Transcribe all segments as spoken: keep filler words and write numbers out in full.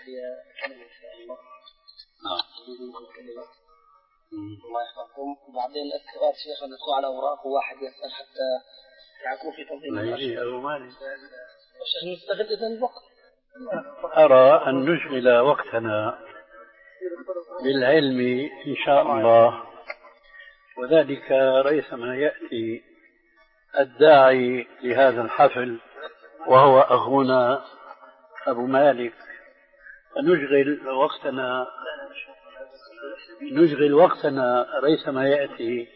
هي كلمة إن شاء الله. نعم. كلمة. الله يحفظكم. وبعدين السؤال شيخ أن يكون على أوراق وواحد يسأل حتى يعكون في تنظيم الأشياء. أو مالي. الشيخ نستغل إذن الوقت. أرى أن نشغل وقتنا بالعلم إن شاء الله، وذلك ريثما يأتي الداعي لهذا الحفل وهو أخونا أبو مالك، نشغل وقتنا نشغل وقتنا ريثما يأتي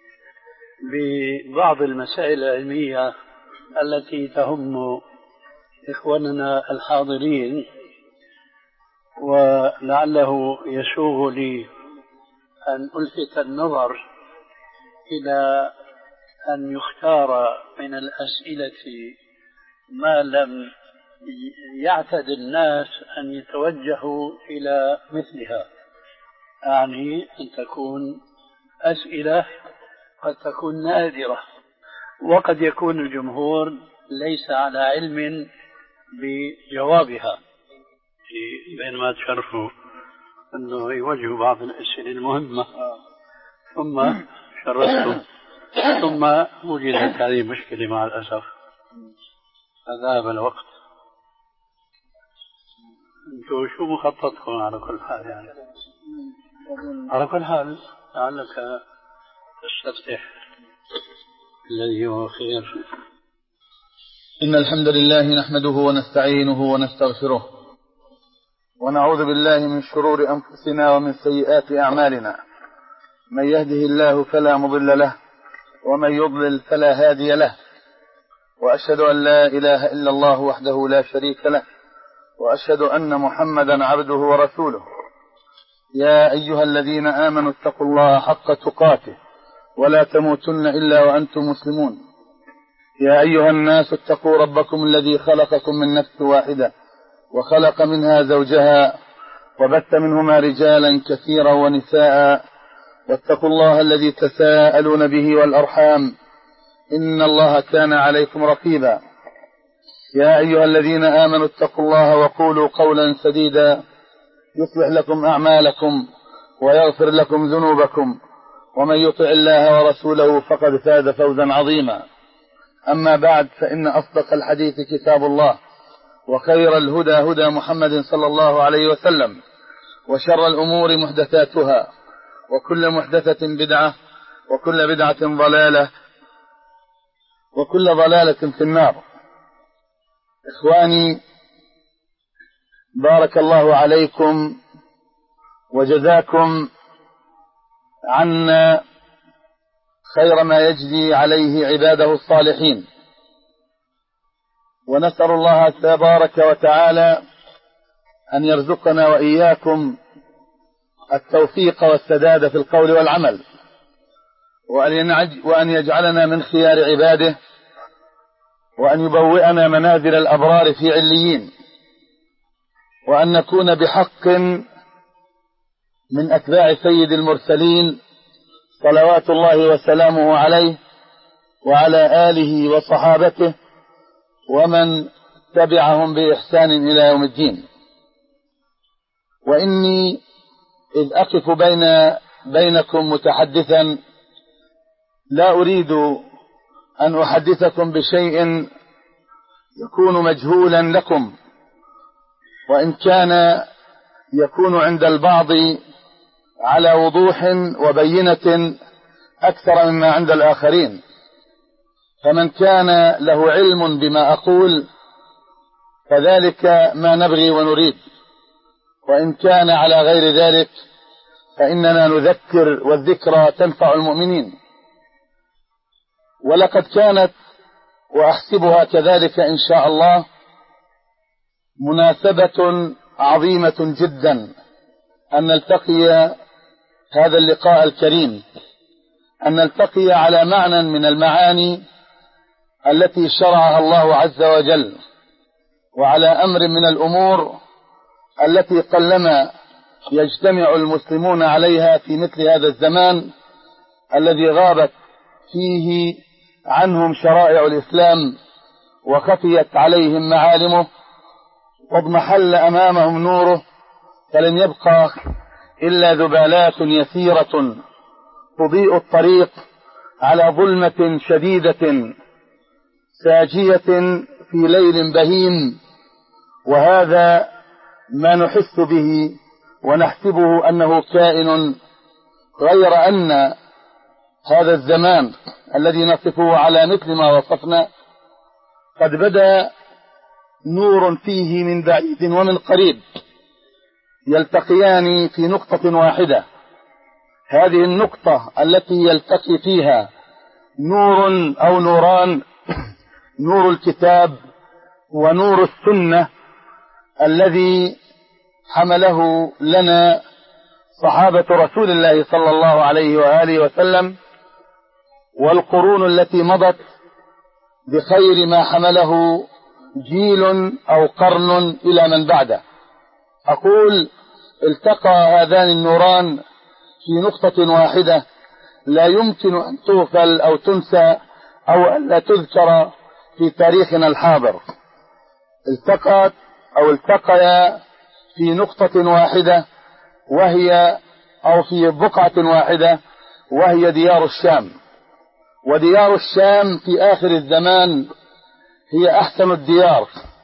ببعض المسائل العلمية التي تهم إخواننا الحاضرين، ولعله يسوغ لي أن ألفت النظر إلى أن يختار من الأسئلة ما لم يعتد الناس أن يتوجهوا إلى مثلها، يعني أن تكون أسئلة قد تكون نادرة، وقد يكون الجمهور ليس على علم بجوابها، بينما تشرفوا أنه يوجهوا بعض الأسئلة المهمة ثم شرفتم ثم وجدت هذه مشكلة مع الأسف فذهب الوقت. انتوا شو مخططكم على كل حال؟ يعني على كل حال لعلك تستفتح الذي هو خير. إن الحمد لله نحمده ونستعينه ونستغفره ونعوذ بالله من شرور أنفسنا ومن سيئات أعمالنا، من يهده الله فلا مضل له ومن يضلل فلا هادي له، وأشهد أن لا إله إلا الله وحده لا شريك له، وأشهد أن محمدا عبده ورسوله. يا أيها الذين آمنوا اتقوا الله حق تقاته ولا تموتن إلا وأنتم مسلمون. يا أيها الناس اتقوا ربكم الذي خلقكم من نفس واحدة وخلق منها زوجها وبث منهما رجالا كثيرا ونساء، واتقوا الله الذي تساءلون به والأرحام إن الله كان عليكم رقيبا. يا أيها الذين آمنوا اتقوا الله وقولوا قولا سديدا يصلح لكم أعمالكم ويغفر لكم ذنوبكم، ومن يطع الله ورسوله فقد فاز فوزا عظيما. أما بعد، فإن أصدق الحديث كتاب الله، وخير الهدى هدى محمد صلى الله عليه وسلم، وشر الأمور محدثاتها، وكل محدثة بدعة، وكل بدعة ضلالة، وكل ضلالة في النار. إخواني، بارك الله عليكم وجزاكم عنا خير ما يجزي عليه عباده الصالحين، ونسأل الله تبارك وتعالى أن يرزقنا وإياكم التوفيق والسداد في القول والعمل، وأن يجعلنا من خيار عباده، وأن يبوئنا منازل الأبرار في عليين، وأن نكون بحق من أتباع سيد المرسلين صلوات الله وسلامه عليه وعلى آله وصحابته ومن تبعهم بإحسان إلى يوم الدين. وإني إذ أقف بين بينكم متحدثا لا أريد أن أحدثكم بشيء يكون مجهولا لكم، وإن كان يكون عند البعض على وضوح وبينة أكثر مما عند الآخرين، فمن كان له علم بما أقول فذلك ما نبغي ونريد، وإن كان على غير ذلك فإننا نذكر، والذكرى تنفع المؤمنين. ولقد كانت وأحسبها كذلك إن شاء الله مناسبة عظيمة جدا أن نلتقي هذا اللقاء الكريم، أن نلتقي على معنى من المعاني التي شرعها الله عز وجل، وعلى أمر من الأمور التي قلما يجتمع المسلمون عليها في مثل هذا الزمان الذي غابت فيه عنهم شرائع الإسلام وخفيت عليهم معالمه، واضمحل أمامهم نوره، فلم يبقى إلا ذبالات يسيرة تضيء الطريق على ظلمة شديدة ساجية في ليل بهيم. وهذا ما نحس به ونحسبه أنه كائن، غير أن هذا الزمان الذي نصفه على مثل ما وصفنا قد بدا نور فيه من بعيد ومن قريب يلتقيان في نقطة واحدة. هذه النقطة التي يلتقي فيها نور أو نوران، نور الكتاب ونور السنة الذي حمله لنا صحابة رسول الله صلى الله عليه وآله وسلم، والقرون التي مضت بخير ما حمله جيل أو قرن إلى من بعده. أقول التقى هذان النوران في نقطة واحدة لا يمكن أن تغفل أو تنسى أو أن لا تذكر في تاريخنا الحاضر. التقت أو التقيا في نقطة واحدة وهي أو في بقعة واحدة وهي ديار الشام. وديار الشام في آخر الزمان هي أحسن الديار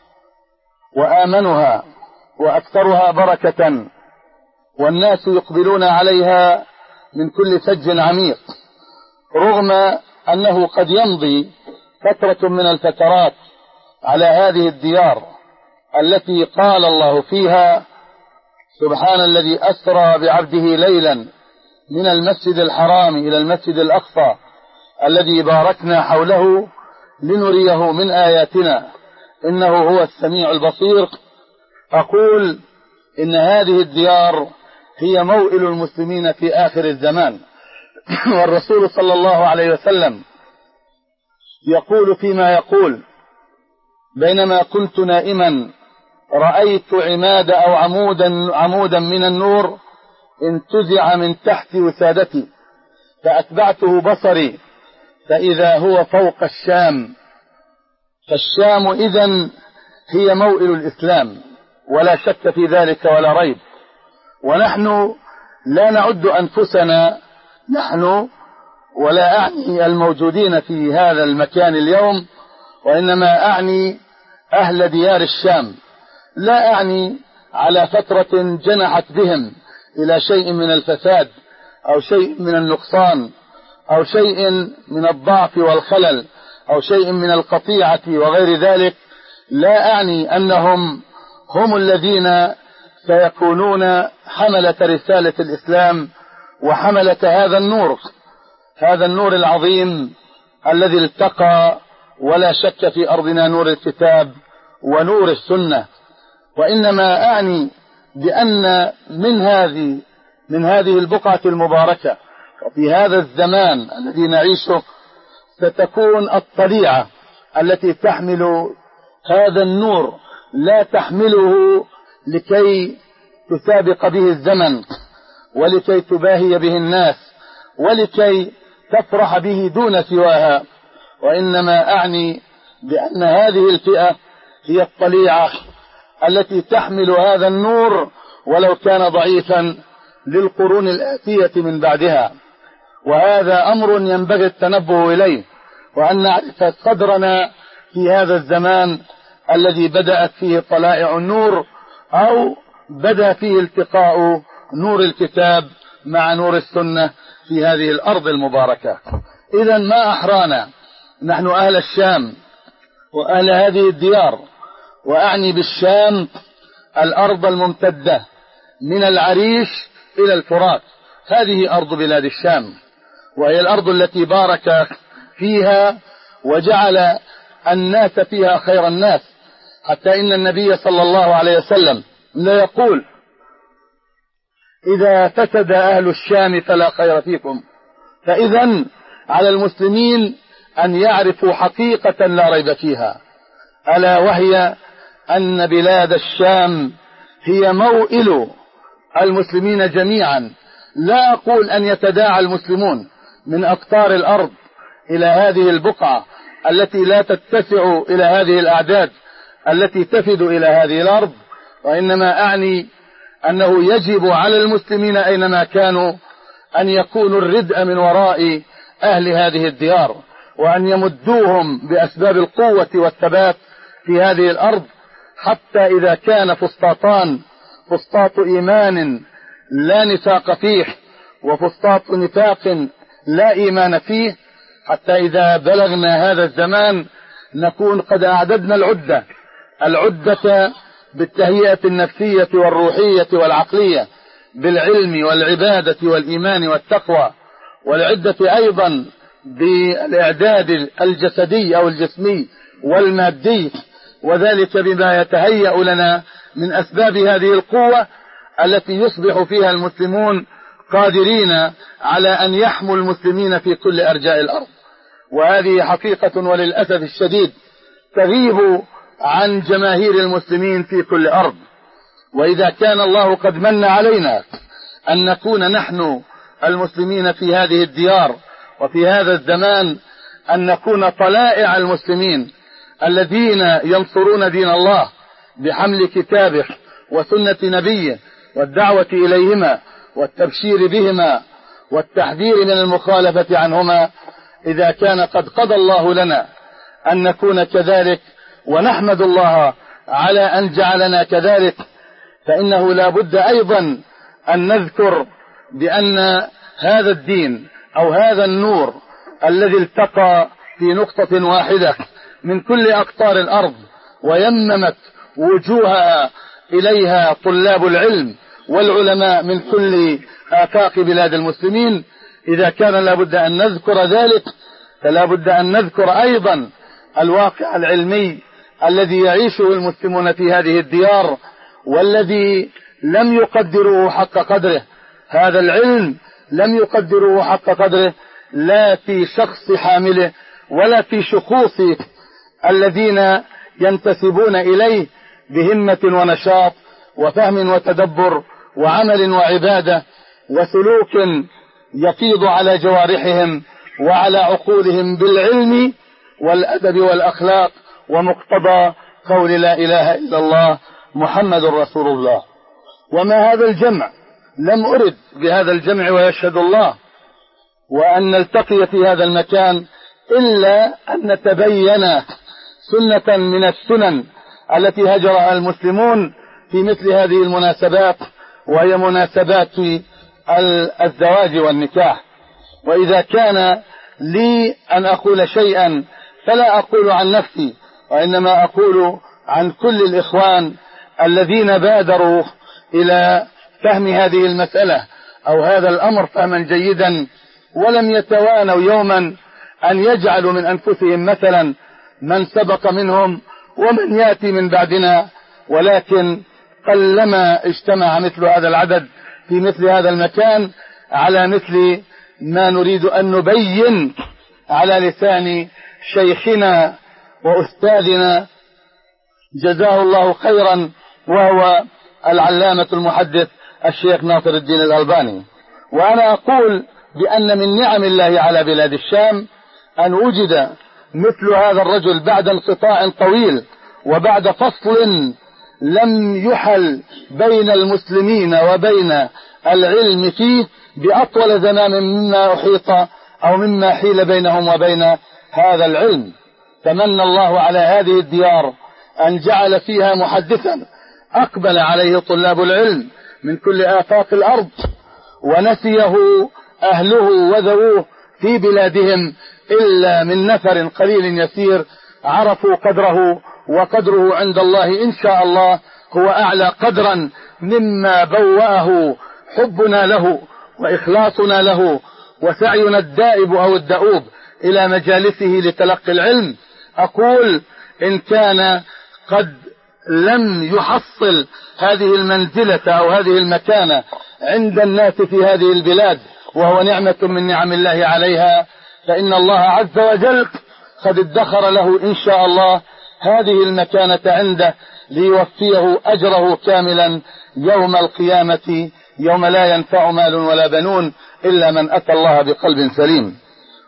وآمنها وأكثرها بركة، والناس يقبلون عليها من كل فج عميق، رغم أنه قد يمضي فترة من الفترات على هذه الديار التي قال الله فيها: سبحان الذي أسرى بعبده ليلا من المسجد الحرام إلى المسجد الأقصى الذي باركنا حوله لنريه من آياتنا إنه هو السميع البصير. أقول إن هذه الديار هي موئل المسلمين في آخر الزمان. والرسول صلى الله عليه وسلم يقول فيما يقول: بينما كنت نائما رأيت عماد أو عمودا, عمودا من النور انتزع من تحت وسادتي فأتبعته بصري فإذا هو فوق الشام. فالشام إذن هي موئل الإسلام ولا شك في ذلك ولا ريب. ونحن لا نعد أنفسنا نحن ولا أعني الموجودين في هذا المكان اليوم، وإنما أعني أهل ديار الشام. لا أعني على فترة جنحت بهم إلى شيء من الفساد أو شيء من النقصان أو شيء من الضعف والخلل أو شيء من القطيعة وغير ذلك. لا أعني أنهم هم الذين سيكونون حملة رسالة الإسلام وحملة هذا النور، هذا النور العظيم الذي التقى ولا شك في أرضنا نور الكتاب ونور السنة. وإنما أعني بأن من هذه من هذه البقعة المباركة وفي هذا الزمان الذي نعيشه ستكون الطليعة التي تحمل هذا النور، لا تحمله لكي تسابق به الزمن ولكي تباهي به الناس ولكي تفرح به دون سواها، وإنما أعني بأن هذه الفئة هي الطليعة التي تحمل هذا النور ولو كان ضعيفا للقرون الآتية من بعدها. وهذا أمر ينبغي التنبه إليه، وأن نعرف قدرنا في هذا الزمان الذي بدأت فيه طلائع النور أو بدأ فيه التقاء نور الكتاب مع نور السنة في هذه الأرض المباركة. إذا ما أحرانا نحن أهل الشام وأهل هذه الديار، وأعني بالشام الأرض الممتدة من العريش إلى الفرات. هذه أرض بلاد الشام، وهي الأرض التي بارك فيها وجعل الناس فيها خير الناس، حتى إن النبي صلى الله عليه وسلم لا يقول: إذا فسد أهل الشام فلا خير فيكم. فإذا على المسلمين أن يعرفوا حقيقة لا ريب فيها، ألا وهي أن بلاد الشام هي موئل المسلمين جميعا. لا أقول أن يتداعى المسلمون من أقطار الأرض إلى هذه البقعة التي لا تتسع إلى هذه الأعداد التي تفد إلى هذه الأرض، وإنما أعني أنه يجب على المسلمين أينما كانوا أن يكونوا الردء من وراء أهل هذه الديار، وأن يمدوهم بأسباب القوة والثبات في هذه الأرض، حتى إذا كان فسطاطان، فسطاط إيمان لا نفاق فيه، وفسطاط نفاق لا إيمان فيه، حتى إذا بلغنا هذا الزمان نكون قد أعددنا العدة العدة بالتهيئة النفسية والروحية والعقلية، بالعلم والعبادة والإيمان والتقوى، والعدة أيضا بالإعداد الجسدي أو الجسمي والمادي، وذلك بما يتهيأ لنا من أسباب هذه القوة التي يصبح فيها المسلمون قادرين على أن يحموا المسلمين في كل أرجاء الأرض. وهذه حقيقة وللأسف الشديد تغيب عن جماهير المسلمين في كل أرض. وإذا كان الله قد من علينا أن نكون نحن المسلمين في هذه الديار وفي هذا الزمان، أن نكون طلائع المسلمين الذين ينصرون دين الله بحمل كتابه وسنة نبيه والدعوة إليهما والتبشير بهما والتحذير من المخالفة عنهما، إذا كان قد قضى الله لنا أن نكون كذلك ونحمد الله على أن جعلنا كذلك، فإنه لا بد أيضا أن نذكر بأن هذا الدين أو هذا النور الذي التقى في نقطة واحدة من كل أقطار الأرض ويممت وجوهها إليها طلاب العلم والعلماء من كل آفاق بلاد المسلمين، إذا كان لا بد أن نذكر ذلك فلا بد أن نذكر أيضا الواقع العلمي الذي يعيشه المسلمون في هذه الديار، والذي لم يقدروه حق قدره. هذا العلم لم يقدروه حق قدره لا في شخص حامله ولا في شخوص الذين ينتسبون إليه بهمة ونشاط وفهم وتدبر وعمل وعبادة وسلوك يفيض على جوارحهم وعلى عقولهم بالعلم والأدب والأخلاق ومقتضى قول لا إله إلا الله محمد رسول الله. وما هذا الجمع، لم أرد بهذا الجمع ويشهد الله وأن نلتقي في هذا المكان إلا أن نتبين سنة من السنن التي هجرها المسلمون في مثل هذه المناسبات، وهي مناسبات الزواج والنكاح. وإذا كان لي أن أقول شيئا فلا أقول عن نفسي، وإنما أقول عن كل الإخوان الذين بادروا إلى فهم هذه المسألة أو هذا الأمر فهما جيدا، ولم يتوانوا يوما أن يجعلوا من أنفسهم مثلا من سبق منهم ومن يأتي من بعدنا، ولكن قلما اجتمع مثل هذا العدد في مثل هذا المكان على مثل ما نريد أن نبين على لسان شيخنا وأستاذنا جزاه الله خيرا، وهو العلامة المحدث الشيخ ناصر الدين الألباني. وأنا أقول بأن من نعم الله على بلاد الشام أن وجد مثل هذا الرجل بعد انقطاع طويل وبعد فصل لم يحل بين المسلمين وبين العلم فيه بأطول زمان مما أحيط أو مما حيل بينهم وبين هذا العلم. تمنى الله على هذه الديار أن جعل فيها محدثا أقبل عليه طلاب العلم من كل آفاق الأرض، ونسيه أهله وذووه في بلادهم إلا من نفر قليل يسير عرفوا قدره، وقدره عند الله إن شاء الله هو أعلى قدرا مما بوأه حبنا له وإخلاصنا له وسعينا الدائب أو الدؤوب إلى مجالسه لتلقي العلم. أقول إن كان قد لم يحصل هذه المنزلة أو هذه المكانة عند الناس في هذه البلاد وهو نعمة من نعم الله عليها، فإن الله عز وجل قد ادخر له إن شاء الله هذه المكانة عنده ليوفيه أجره كاملا يوم القيامة، يوم لا ينفع مال ولا بنون إلا من أتى الله بقلب سليم.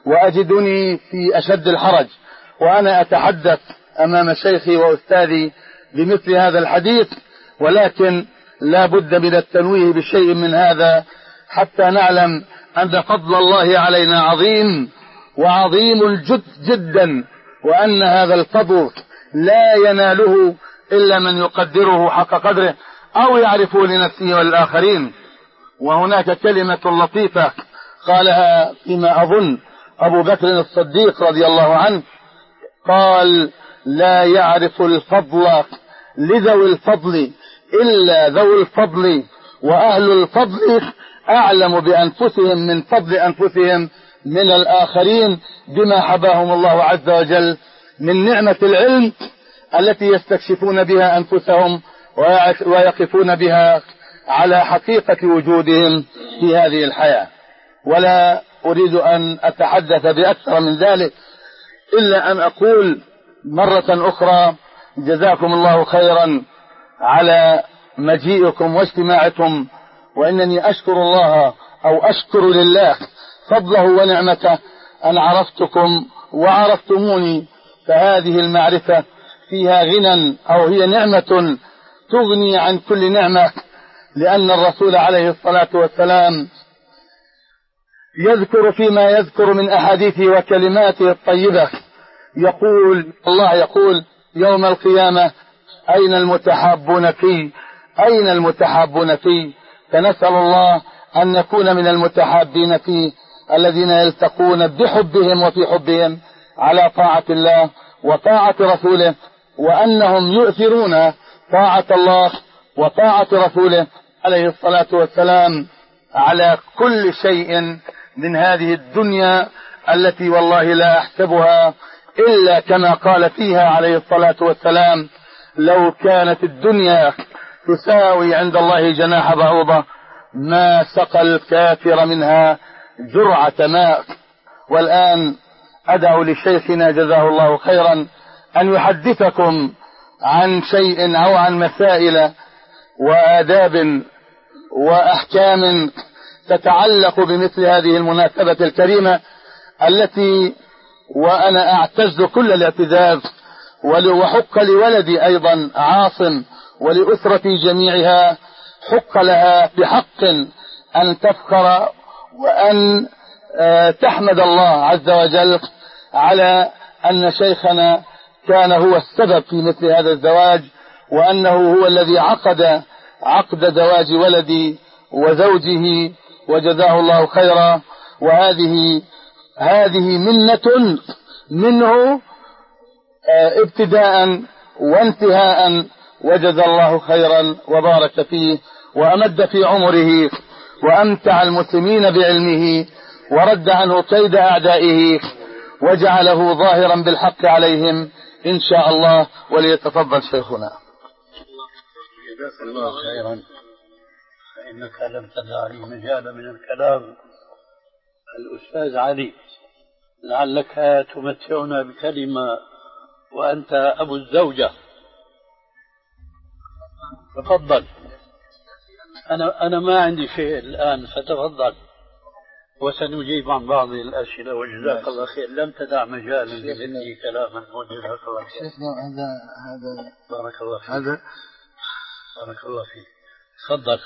وأجدني في أشد الحرج وأنا أتحدث أمام شيخي وأستاذي بمثل هذا الحديث، ولكن لا بد من التنويه بشيء من هذا حتى نعلم أن فضل الله علينا عظيم وعظيم الجد جدا، وأن هذا الفضل لا يناله إلا من يقدره حق قدره أو يعرفه لنفسه والآخرين. وهناك كلمة لطيفة قالها فيما أظن أبو بكر الصديق رضي الله عنه، قال: لا يعرف الفضل لذوي الفضل إلا ذوي الفضل، وأهل الفضل أعلم بأنفسهم من فضل أنفسهم من الآخرين، بما حباهم الله عز وجل من نعمة العلم التي يستكشفون بها أنفسهم ويقفون بها على حقيقة وجودهم في هذه الحياة. ولا أريد أن أتحدث بأكثر من ذلك إلا أن أقول مرة أخرى: جزاكم الله خيرا على مجيئكم واجتماعكم، وإنني أشكر الله أو أشكر لله فضله ونعمته أن عرفتكم وعرفتموني، فهذه المعرفة فيها غنى أو هي نعمة تغني عن كل نعمة، لأن الرسول عليه الصلاة والسلام يذكر فيما يذكر من أحاديثه وكلماته الطيبة، يقول الله يقول يوم القيامة: أين المتحابون في أين المتحابون في فنسأل الله أن نكون من المتحابين فيه، الذين يلتقون بحبهم وفي حبهم على طاعة الله وطاعة رسوله، وأنهم يؤثرون طاعة الله وطاعة رسوله عليه الصلاة والسلام على كل شيء من هذه الدنيا التي والله لا أحسبها إلا كما قال فيها عليه الصلاة والسلام: لو كانت الدنيا تساوي عند الله جناح بعوضة ما سقى الكافر منها جرعة ماء. والآن أدعو لشيخنا جزاه الله خيرا أن يحدثكم عن شيء أو عن مسائل وآداب وأحكام تتعلق بمثل هذه المناسبة الكريمة، التي وأنا أعتز كل الاعتزاز، وحق لولدي أيضا عاصم ولأسرتي جميعها حق لها بحق أن تفخر وأن تحمد الله عز وجل على أن شيخنا كان هو السبب في مثل هذا الزواج، وأنه هو الذي عقد عقد زواج ولدي وزوجه، وجزاه الله خيرا. وهذه هذه منة منه ابتداء وانتهاء، وجزى الله خيرا وبارك فيه وأمد في عمره وأمتع المسلمين بعلمه ورد عنه كيد أعدائه وجعله ظاهرا بالحق عليهم إن شاء الله. وليتفضل شيخنا. جزاك الله خيرا، فإنك لم تدع لي مجال من الكلام. الأستاذ علي، لعلك تمتعنا بكلمة وأنت أبو الزوجة. تفضل. أنا أنا ما عندي شيء الآن، فتفضل وسنجيب عن بعض الأسئلة. وجزاك الله خير، لم تدع مجالا لمثلي كلاما. وجزاك الله خير. هذا هذا بارك الله فيك. هذا بارك الله فيك. تفضل.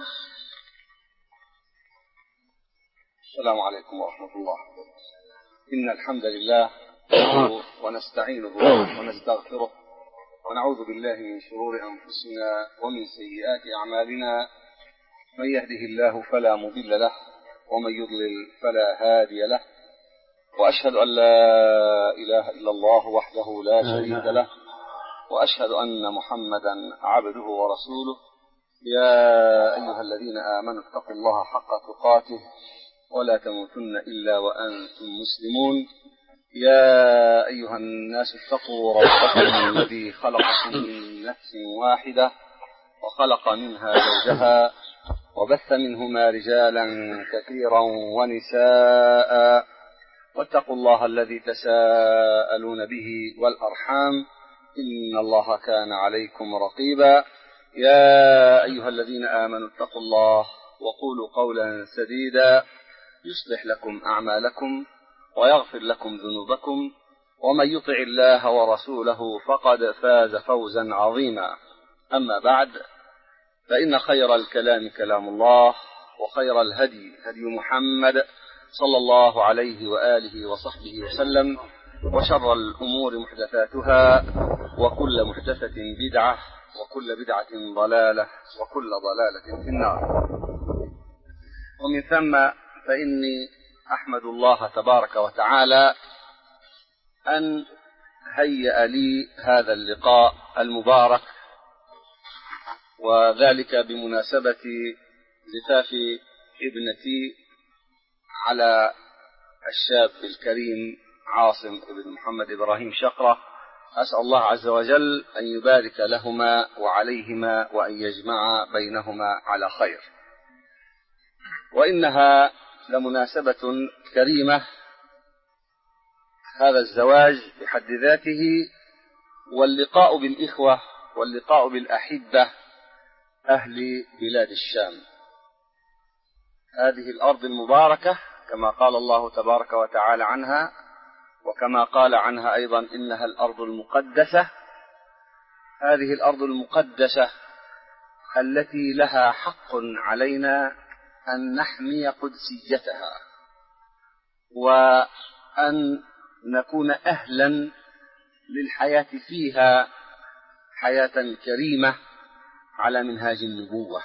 السلام عليكم ورحمة الله. إن الحمد لله ونستعينه ونستغفره ونعوذ بالله من شرور أنفسنا ومن سيئات أعمالنا، من يهده الله فلا مضل له ومن يضلل فلا هادي له، وأشهد أن لا إله إلا الله وحده لا شريك له، وأشهد أن محمدا عبده ورسوله. يا أيها الذين آمنوا اتقوا الله حق تقاته ولا تموتن إلا وأنتم مسلمون. يا أيها الناس اتقوا ربكم الذي خلقكم من نفس واحدة وخلق منها زوجها وبث منهما رجالا كثيرا ونساء، واتقوا الله الذي تساءلون به والأرحام إن الله كان عليكم رقيبا. يا أيها الذين آمنوا اتقوا الله وقولوا قولا سديدا يصلح لكم أعمالكم ويغفر لكم ذنوبكم، ومن يطع الله ورسوله فقد فاز فوزا عظيما. أما بعد، فإن خير الكلام كلام الله، وخير الهدي هدي محمد صلى الله عليه وآله وصحبه وسلم، وشر الأمور محدثاتها، وكل محدثة بدعة، وكل بدعة ضلالة، وكل ضلالة في النار. ومن ثم فإني أحمد الله تبارك وتعالى أن هيأ لي هذا اللقاء المبارك، وذلك بمناسبة زفاف ابنتي على الشاب الكريم عاصم بن محمد إبراهيم شقرة. أسأل الله عز وجل أن يبارك لهما وعليهما، وأن يجمع بينهما على خير. وإنها لمناسبة كريمة، هذا الزواج بحد ذاته، واللقاء بالإخوة واللقاء بالأحبة أهل بلاد الشام، هذه الأرض المباركة كما قال الله تبارك وتعالى عنها، وكما قال عنها أيضا إنها الأرض المقدسة. هذه الأرض المقدسة التي لها حق علينا أن نحمي قدسيتها، وأن نكون أهلا للحياة فيها حياة كريمة على منهاج النبوة.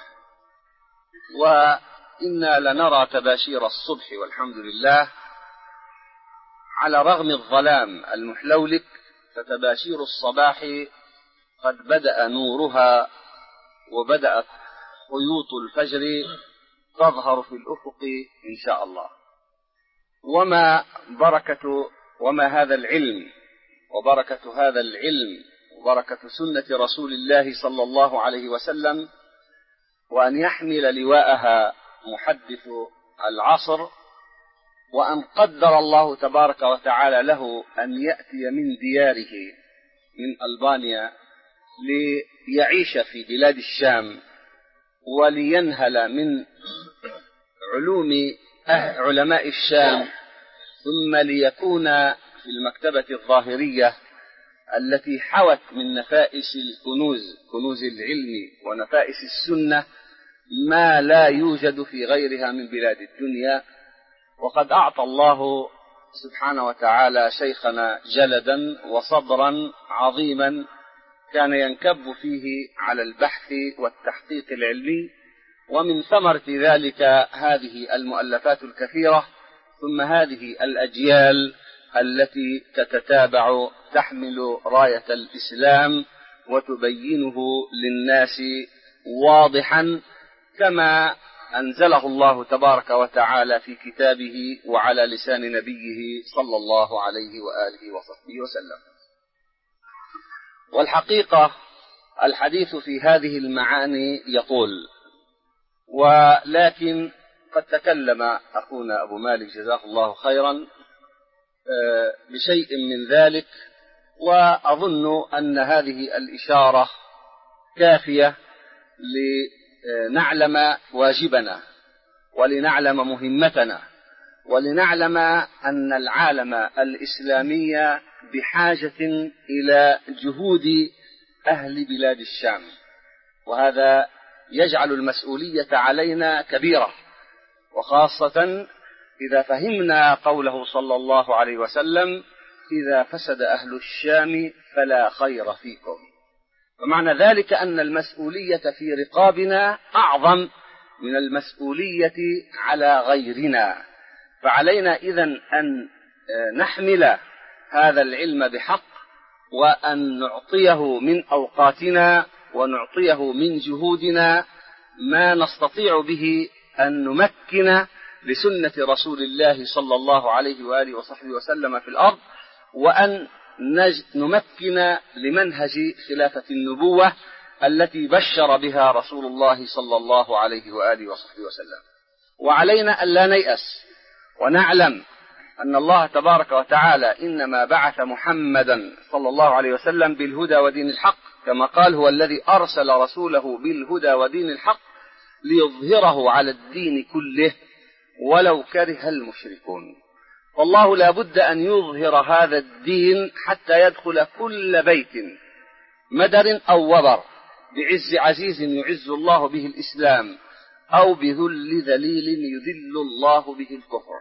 وإنا لنرى تباشير الصبح والحمد لله، على رغم الظلام المحلولك، فتباشير الصباح قد بدأ نورها، وبدأت خيوط الفجر تظهر في الأفق إن شاء الله. وما بركة وما هذا العلم، وبركة هذا العلم، وبركة سنة رسول الله صلى الله عليه وسلم، وأن يحمل لواءها محدث العصر، وأن قدر الله تبارك وتعالى له أن يأتي من دياره من ألبانيا ليعيش في بلاد الشام، ولينهل من علوم علماء الشام، ثم ليكون في المكتبة الظاهرية التي حوت من نفائس الكنوز، كنوز العلم ونفائس السنة، ما لا يوجد في غيرها من بلاد الدنيا. وقد أعطى الله سبحانه وتعالى شيخنا جلدا وصبرا عظيما كان ينكب فيه على البحث والتحقيق العلمي، ومن ثمرة ذلك هذه المؤلفات الكثيرة، ثم هذه الأجيال التي تتتابع تحمل راية الإسلام وتبينه للناس واضحا كما أنزله الله تبارك وتعالى في كتابه وعلى لسان نبيه صلى الله عليه وآله وصحبه وسلم. والحقيقة الحديث في هذه المعاني يطول، ولكن قد تكلم أخونا أبو مالك جزاه الله خيرا بشيء من ذلك، وأظن أن هذه الإشارة كافية لنعلم واجبنا، ولنعلم مهمتنا، ولنعلم أن العالم الإسلامي بحاجة إلى جهود أهل بلاد الشام، وهذا يجعل المسؤولية علينا كبيرة، وخاصة إذا فهمنا قوله صلى الله عليه وسلم: إذا فسد أهل الشام فلا خير فيكم. ومعنى ذلك أن المسؤولية في رقابنا أعظم من المسؤولية على غيرنا، فعلينا إذن أن نحمل هذا العلم بحق، وأن نعطيه من أوقاتنا، ونعطيه من جهودنا ما نستطيع به أن نمكن لسنة رسول الله صلى الله عليه وآله وصحبه وسلم في الأرض، وأن نمكن لمنهج خلافة النبوة التي بشر بها رسول الله صلى الله عليه وآله وصحبه وسلم. وعلينا أن لا نيأس، ونعلم أن الله تبارك وتعالى إنما بعث محمدا صلى الله عليه وسلم بالهدى ودين الحق، كما قال: هو الذي أرسل رسوله بالهدى ودين الحق ليظهره على الدين كله ولو كره المشركون. والله لا بد أن يظهر هذا الدين حتى يدخل كل بيت مدر أو وبر بعز عزيز يعز الله به الإسلام أو بذل ذليل يذل الله به الكفر.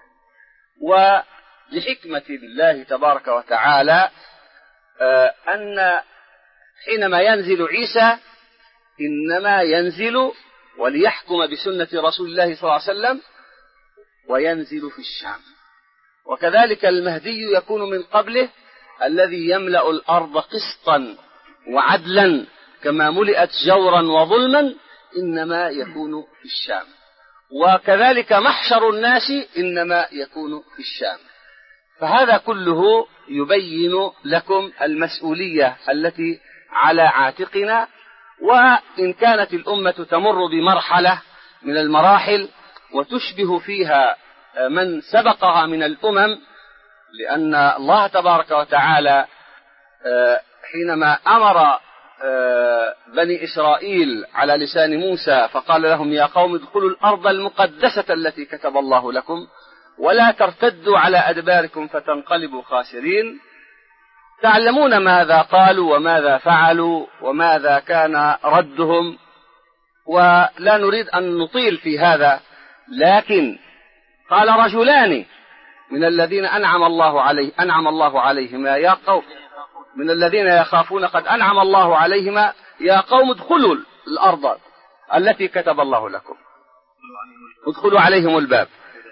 ولحكمة الله تبارك وتعالى أن حينما ينزل عيسى إنما ينزل وليحكم بسنة رسول الله صلى الله عليه وسلم وينزل في الشام. وكذلك المهدي يكون من قبله الذي يملأ الأرض قسطا وعدلا كما ملئت جورا وظلما، إنما يكون في الشام. وكذلك محشر الناس إنما يكون في الشام. فهذا كله يبين لكم المسؤولية التي على عاتقنا. وإن كانت الأمة تمر بمرحلة من المراحل وتشبه فيها من سبقها من الأمم، لأن الله تبارك وتعالى حينما أمر بني إسرائيل على لسان موسى فقال لهم يا قوم ادخلوا الأرض المقدسة التي كتب الله لكم ولا ترتدوا على أدباركم فتنقلبوا خاسرين، تعلمون ماذا قالوا وماذا فعلوا وماذا كان ردهم، ولا نريد أن نطيل في هذا. لكن قال رجلان من الذين أنعم الله عليه أنعم الله عليهما يا قوم من الذين يخافون قد أنعم الله عليهما يا قوم ادخلوا الأرض التي كتب الله لكم ادخلوا عليهم الباب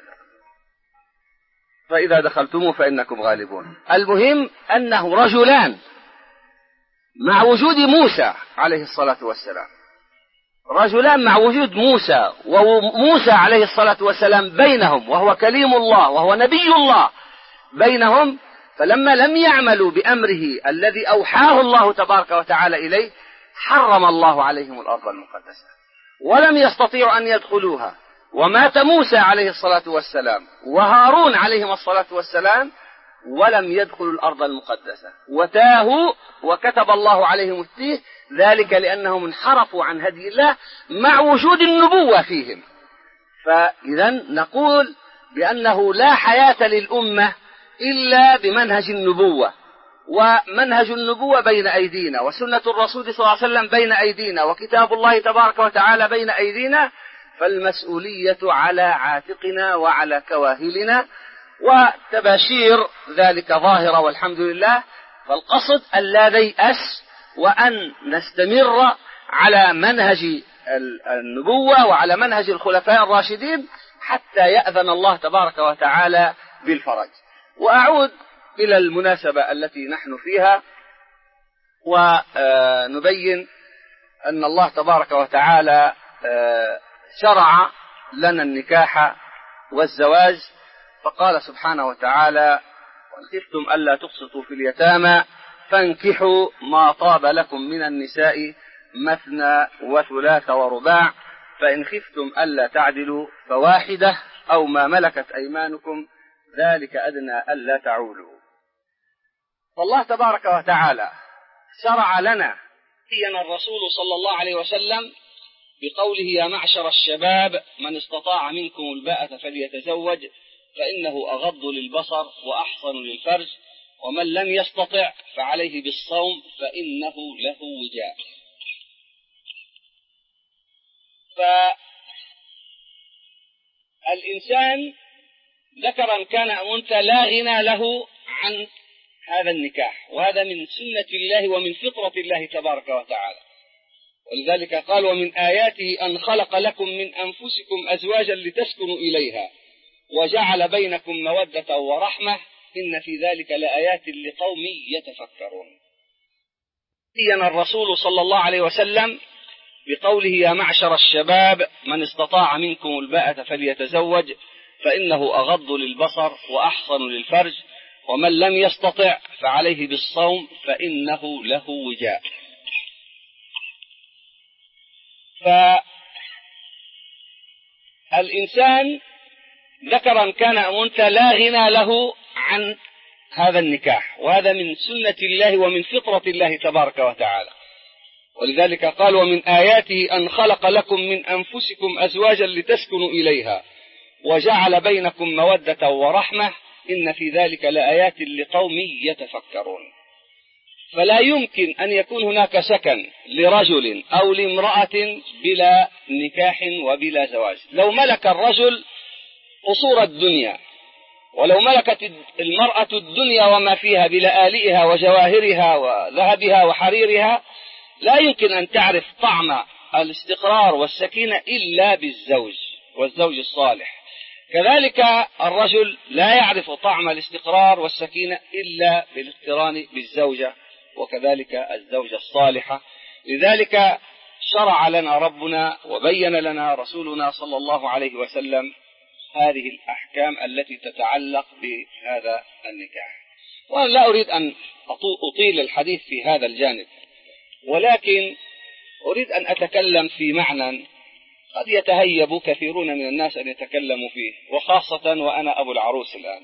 فإذا دخلتموه فإنكم غالبون. المهم أنه رجلان مع وجود موسى عليه الصلاة والسلام، رجلان مع وجود موسى، وموسى عليه الصلاة والسلام بينهم وهو كليم الله وهو نبي الله بينهم. فلما لم يعملوا بأمره الذي أوحاه الله تبارك وتعالى إليه حرم الله عليهم الأرض المقدسة ولم يستطيعوا أن يدخلوها. ومات موسى عليه الصلاة والسلام وهارون عليهم الصلاة والسلام ولم يدخلوا الأرض المقدسة وتاهوا وكتب الله عليهم التيه، ذلك لأنهم انحرفوا عن هدي الله مع وجود النبوة فيهم. فإذا نقول بأنه لا حياة للأمة إلا بمنهج النبوة، ومنهج النبوة بين أيدينا، وسنة الرسول صلى الله عليه وسلم بين أيدينا، وكتاب الله تبارك وتعالى بين أيدينا. فالمسؤولية على عاتقنا وعلى كواهلنا، وتباشير ذلك ظاهرة والحمد لله. فالقصد أن لا نيأس وأن نستمر على منهج النبوة وعلى منهج الخلفاء الراشدين حتى يأذن الله تبارك وتعالى بالفرج. وأعود إلى المناسبة التي نحن فيها ونبين أن الله تبارك وتعالى شرع لنا النكاح والزواج، فقال سبحانه وتعالى وإن خفتم ألا تقسطوا في اليتامى فانكحوا ما طاب لكم من النساء مثنى وثلاث ورباع فإن خفتم ألا تعدلوا فواحدة أو ما ملكت أيمانكم ذلك أدنى ألا تعولوا. فالله تبارك وتعالى شرع لنا دين الرسول صلى الله عليه وسلم بقوله يا معشر الشباب من استطاع منكم الباءة فليتزوج فإنه أغض للبصر وأحصن للفرج ومن لم يستطع فعليه بالصوم فإنه له وجاء. فالإنسان ذكرا كان أو أنثى لا غنى له عن هذا النكاح، وهذا من سنة الله ومن فطرة الله تبارك وتعالى. ولذلك قال ومن آياته أن خلق لكم من أنفسكم أزواجا لتسكنوا إليها وجعل بينكم مودة ورحمة إن في ذلك لآيات لقوم يتفكرون. دين الرسول صلى الله عليه وسلم بقوله يا معشر الشباب من استطاع منكم الباءة فليتزوج فإنه أغض للبصر وأحصن للفرج ومن لم يستطع فعليه بالصوم فإنه له وجاء. فالإنسان ذكرا كان أو أنثى لا غنى له عن هذا النكاح، وهذا من سنة الله ومن فطرة الله تبارك وتعالى. ولذلك قال ومن آياته أن خلق لكم من أنفسكم أزواجا لتسكنوا إليها وجعل بينكم مودة ورحمة إن في ذلك لآيات لقوم يتفكرون. فلا يمكن أن يكون هناك سكن لرجل أو لامرأة بلا نكاح وبلا زواج. لو ملك الرجل قصور الدنيا، ولو ملكت المرأة الدنيا وما فيها بلآلئها وجواهرها وذهبها وحريرها، لا يمكن أن تعرف طعم الاستقرار والسكينة إلا بالزوج والزوج الصالح. كذلك الرجل لا يعرف طعم الاستقرار والسكينة إلا بالاقتران بالزوجة، وكذلك الزوجة الصالحة. لذلك شرع لنا ربنا وبين لنا رسولنا صلى الله عليه وسلم هذه الأحكام التي تتعلق بهذا النكاح. وأنا لا أريد أن أطيل الحديث في هذا الجانب، ولكن أريد أن أتكلم في معنى قد يتهيب كثيرون من الناس أن يتكلموا فيه، وخاصة وأنا أبو العروس الآن،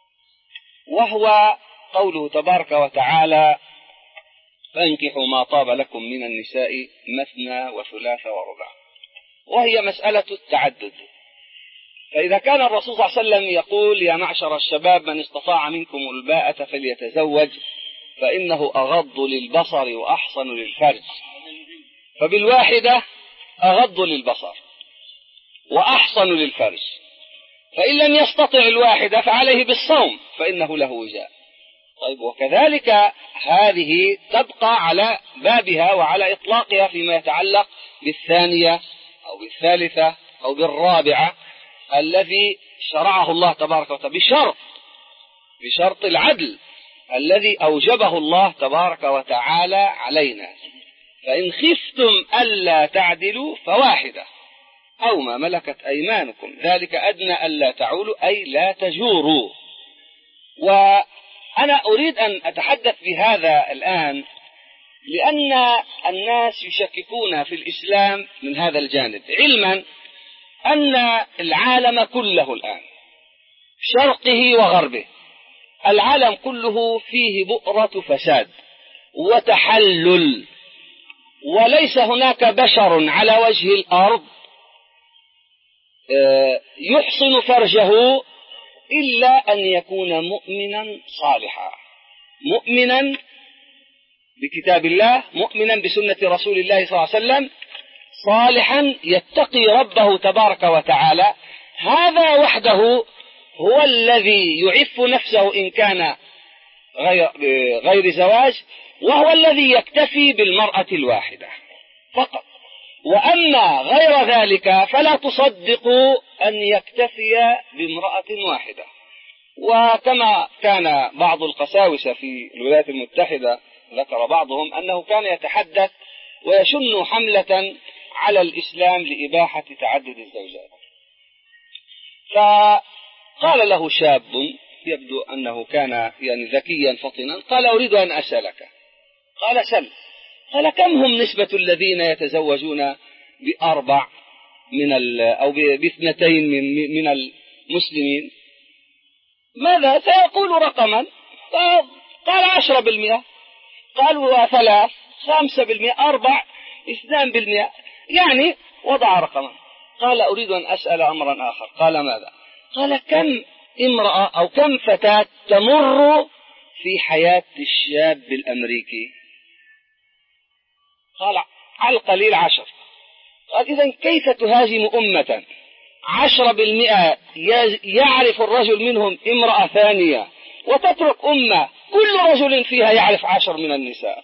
وهو قوله تبارك وتعالى: فانكحوا ما طاب لكم من النساء مثنى وثلاث ورباع. وهي مسألة التعدد. فإذا كان الرسول صلى الله عليه وسلم يقول: يا معشر الشباب من استطاع منكم الباءة فليتزوج فإنه أغض للبصر وأحصن للفرج، فبالواحدة أغض للبصر وأحصن للفرج، فإن لم يستطع الواحدة فعليه بالصوم فإنه له وجاء. طيب، وكذلك هذه تبقى على بابها وعلى إطلاقها فيما يتعلق بالثانية أو بالثالثة أو بالرابعة الذي شرعه الله تبارك وتعالى بشرط بشرط العدل الذي أوجبه الله تبارك وتعالى علينا. فإن خفتم ألا تعدلوا فواحدة أو ما ملكت أيمانكم ذلك أدنى ألا تعولوا، أي لا تجوروا. وأنا أريد أن أتحدث بهذا الآن لأن الناس يشككون في الإسلام من هذا الجانب، علما أن العالم كله الآن شرقه وغربه العالم كله فيه بؤرة فساد وتحلل، وليس هناك بشر على وجه الأرض يحصن فرجه إلا أن يكون مؤمنا صالحا، مؤمنا بكتاب الله، مؤمنا بسنة رسول الله صلى الله عليه وسلم، صالحا يتقي ربه تبارك وتعالى. هذا وحده هو الذي يعف نفسه إن كان غير, غير زواج، وهو الذي يكتفي بالمرأة الواحدة فقط. وأما غير ذلك فلا تصدقوا أن يكتفي بامرأة واحدة. وكما كان بعض القساوسة في الولايات المتحدة ذكر بعضهم أنه كان يتحدث ويشن حملة على الإسلام لإباحة تعدد الزوجات. فقال له شاب يبدو أنه كان يعني ذكيا فطنا، قال: أريد أن أسألك. قال: سل. قال: كم هم نسبة الذين يتزوجون بأربع من ال أو باثنتين من من المسلمين؟ ماذا سيقول رقما؟ قال: عشرة بالمئة. قالوا: ثلاث، خمسة بالمئة، أربع، اثنان بالمئة، يعني وضع رقما. قال: أريد أن أسأل أمرا آخر. قال: ماذا؟ قال: كم امرأة أو كم فتاة تمر في حياة الشاب الأمريكي؟ قال: على القليل عشر. قال: إذن كيف تهاجم أمة عشرة بالمئة يعرف الرجل منهم امرأة ثانية، وتترك أمة كل رجل فيها يعرف عشر من النساء؟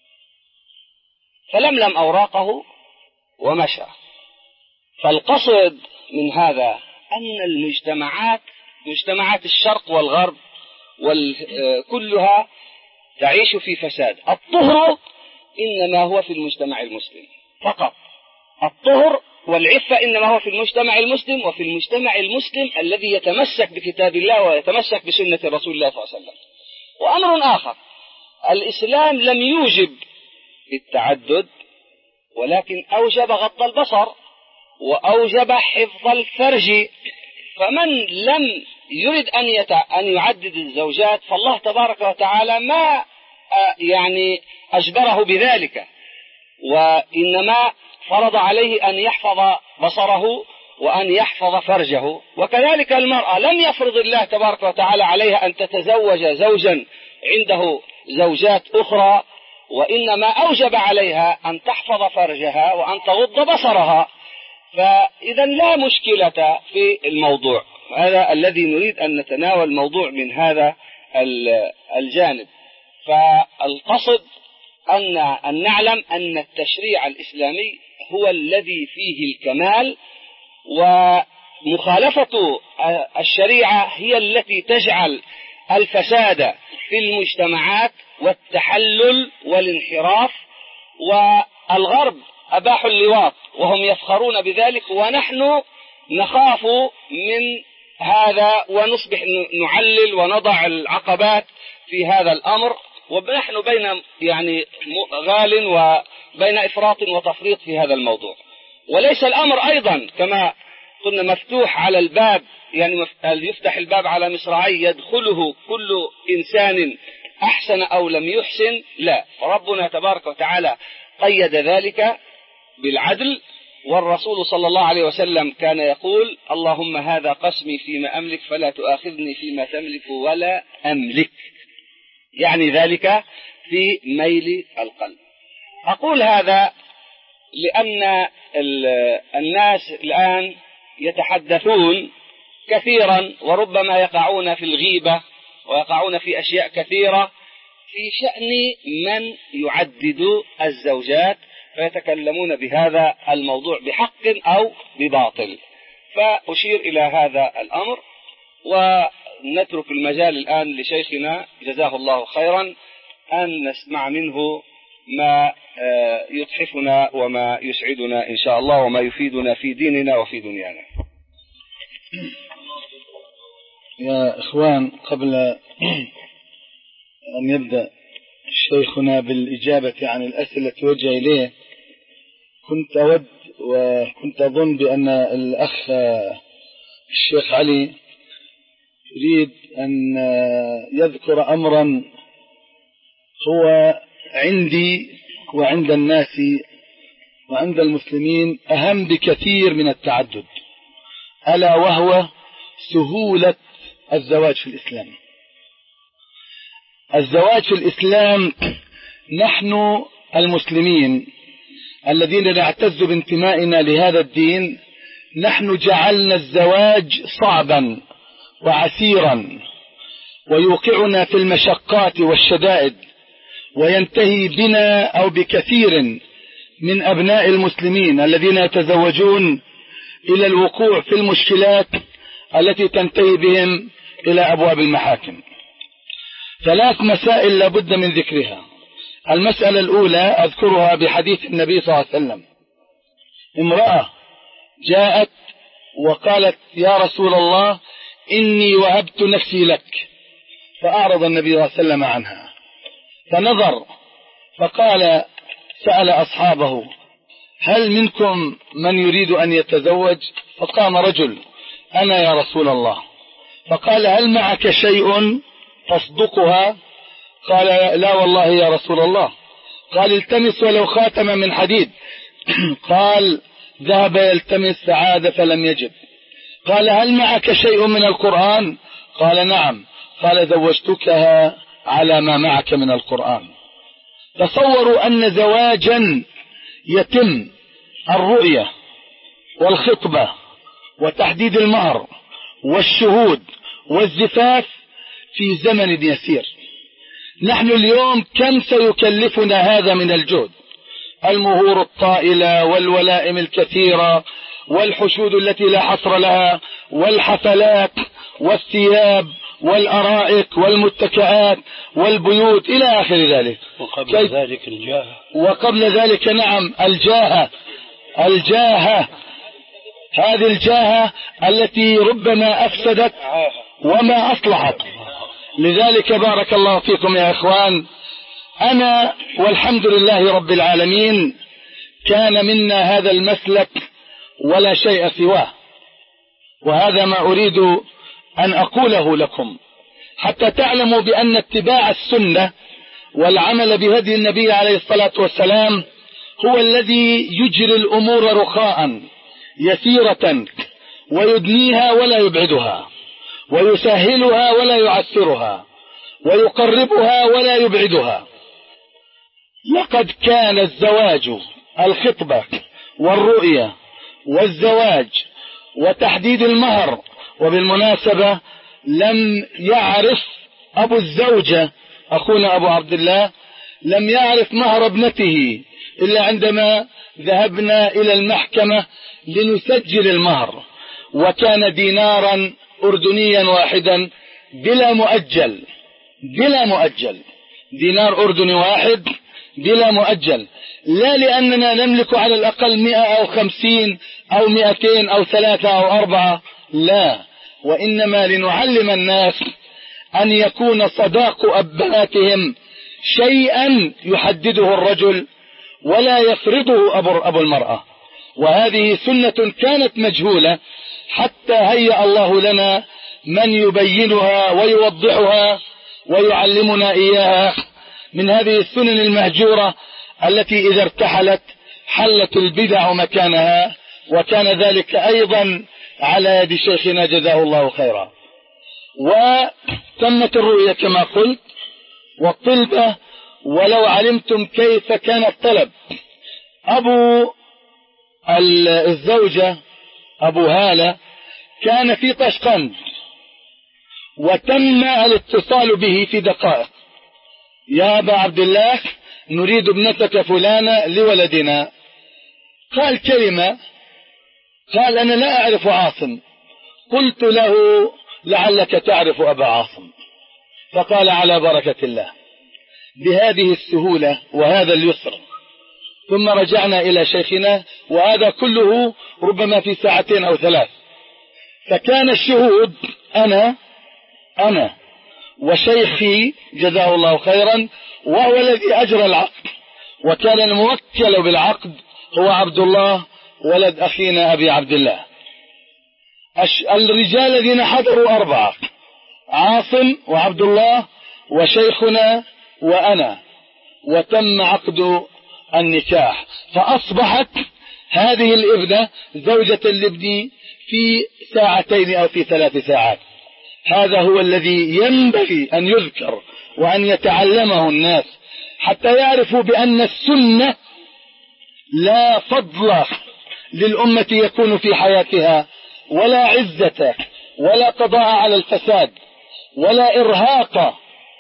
فلملم أوراقه ومشى. فالقصد من هذا أن المجتمعات مجتمعات الشرق والغرب كلها تعيش في فساد. الطهر إنما هو في المجتمع المسلم فقط، الطهر والعفة إنما هو في المجتمع المسلم، وفي المجتمع المسلم الذي يتمسك بكتاب الله ويتمسك بسنة رسول الله صلى الله عليه وسلم. وأمر آخر، الإسلام لم يوجب التعدد، ولكن أوجب غض البصر وأوجب حفظ الفرج. فمن لم يرد أن, يتع... أن يعدد الزوجات فالله تبارك وتعالى ما يعني أجبره بذلك، وإنما فرض عليه أن يحفظ بصره وأن يحفظ فرجه. وكذلك المرأة لم يفرض الله تبارك وتعالى عليها أن تتزوج زوجا عنده زوجات أخرى، وإنما أوجب عليها أن تحفظ فرجها وأن تغض بصرها. فإذا لا مشكلة في الموضوع هذا الذي نريد أن نتناول موضوع من هذا الجانب. فالقصد أن أن نعلم أن التشريع الإسلامي هو الذي فيه الكمال، ومخالفة الشريعة هي التي تجعل الفساد في المجتمعات والتحلل والانحراف. والغرب أباحوا اللواط وهم يفخرون بذلك، ونحن نخاف من هذا ونصبح نعلل ونضع العقبات في هذا الأمر، ونحن بين يعني غال وبين إفراط وتفريط في هذا الموضوع. وليس الأمر أيضا كما قلنا مفتوح على الباب، يعني يفتح الباب على مصراعي يدخله كل إنسان أحسن أو لم يحسن، لا، ربنا تبارك وتعالى قيد ذلك بالعدل. والرسول صلى الله عليه وسلم كان يقول: اللهم هذا قسمي فيما أملك فلا تؤاخذني فيما تملك ولا أملك، يعني ذلك في ميل القلب. أقول هذا لأن الناس الآن يتحدثون كثيرا، وربما يقعون في الغيبة ويقعون في أشياء كثيرة في شأن من يعدد الزوجات، فيتكلمون بهذا الموضوع بحق أو بباطل. فأشير إلى هذا الأمر، ونترك المجال الآن لشيخنا جزاه الله خيرا أن نسمع منه ما يتحفنا وما يسعدنا إن شاء الله، وما يفيدنا في ديننا وفي دنيانا. يا إخوان، قبل أن يبدأ شيخنا بالإجابة عن الأسئلة توجه إليه، كنت أود وكنت أظن بأن الأخ الشيخ علي يريد أن يذكر أمرا هو عندي وعند الناس وعند المسلمين أهم بكثير من التعدد، ألا وهو سهولة الزواج في الإسلام. الزواج في الإسلام، نحن المسلمين الذين نعتز بانتمائنا لهذا الدين، نحن جعلنا الزواج صعبا وعسيرا ويوقعنا في المشقات والشدائد، وينتهي بنا أو بكثير من أبناء المسلمين الذين يتزوجون إلى الوقوع في المشكلات التي تنتهي بهم إلى أبواب المحاكم. ثلاث مسائل لابد من ذكرها. المسألة الأولى أذكرها بحديث النبي صلى الله عليه وسلم. امرأة جاءت وقالت: يا رسول الله، إني وهبت نفسي لك. فأعرض النبي صلى الله عليه وسلم عنها، فنظر فقال، سأل أصحابه: هل منكم من يريد أن يتزوج؟ فقام رجل: أنا يا رسول الله. فقال: هل معك شيء تصدقها؟ قال: لا والله يا رسول الله. قال: التمس ولو خاتما من حديد. قال: ذهب يلتمس فعاد فلم يجد. قال: هل معك شيء من القرآن؟ قال: نعم. قال: زوجتكها على ما معك من القرآن. تصوروا أن زواجا يتم الرؤية والخطبة وتحديد المهر والشهود والزفاف في زمن يسير. نحن اليوم كم سيكلفنا هذا من الجهد؟ المهور الطائلة والولائم الكثيرة والحشود التي لا حصر لها والحفلات والثياب والأرائك والمتكئات والبيوت إلى آخر ذلك. وقبل ذلك الجاهة. وقبل ذلك نعم الجاهة الجاهة هذه الجاهة التي ربما أفسدت وما أصلحت. لذلك بارك الله فيكم يا إخوان، أنا والحمد لله رب العالمين كان منا هذا المسلك ولا شيء سواه، وهذا ما أريد أن أقوله لكم حتى تعلموا بأن اتباع السنة والعمل بهدي النبي عليه الصلاة والسلام هو الذي يجري الأمور رخاء يسيرة ويدنيها ولا يبعدها، ويسهلها ولا يعسرها، ويقربها ولا يبعدها. لقد كان الزواج، الخطبة والرؤية والزواج وتحديد المهر، وبالمناسبة لم يعرف أبو الزوجة أخونا أبو عبد الله لم يعرف مهر ابنته إلا عندما ذهبنا إلى المحكمة لنسجل المهر، وكان دينارا أردنيا واحدا بلا مؤجل، بلا مؤجل، دينار أردني واحد بلا مؤجل، لا لأننا نملك على الأقل مئة أو خمسين أو مئتين أو ثلاثة أو أربعة، لا، وإنما لنعلم الناس أن يكون صداق أبناتهم شيئا يحدده الرجل ولا يفرضه أبو, أبو المرأة. وهذه سنة كانت مجهولة حتى هيأ الله لنا من يبينها ويوضحها ويعلمنا إياها من هذه السنن المهجورة التي إذا ارتحلت حلت البدع مكانها، وكان ذلك أيضا على يد شيخنا جزاه الله خيرا. وتمت الرؤية كما قلت والطلبة، ولو علمتم كيف كان الطلب. أبو الزوجة أبو هالة كان في طشقند، وتم الاتصال به في دقائق: يا أبا عبد الله نريد ابنتك فلانة لولدنا. قال كلمة، قال أنا لا أعرف عاصم. قلت له لعلك تعرف أبا عاصم، فقال على بركة الله، بهذه السهولة وهذا اليسر. ثم رجعنا إلى شيخنا، وهذا كله ربما في ساعتين أو ثلاث. فكان الشهود أنا أنا وشيخي جزاه الله خيرا، وهو الذي أجرى العقد، وكان الموكل بالعقد هو عبد الله ولد أخينا أبي عبد الله. الرجال الذين حضروا أربعة: عاصم وعبد الله وشيخنا وأنا، وتم عقد النكاح. فأصبحت هذه الابنة زوجة لابني في ساعتين أو في ثلاث ساعات. هذا هو الذي ينبغي أن يذكر وأن يتعلمه الناس حتى يعرفوا بأن السنة لا فضل للأمة يكون في حياتها، ولا عزة، ولا قضاء على الفساد، ولا إرهاق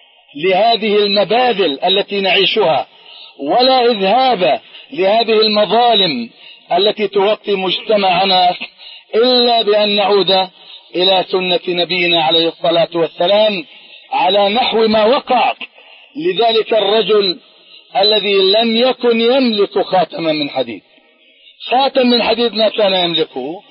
لهذه المباذل التي نعيشها، ولا إذهاب لهذه المظالم التي تغطي مجتمعنا، إلا بأن نعود إلى سنة نبينا عليه الصلاة والسلام على نحو ما وقع لذلك الرجل الذي لم يكن يملك خاتما من حديد. خاتم من حديد ما كان يملكه،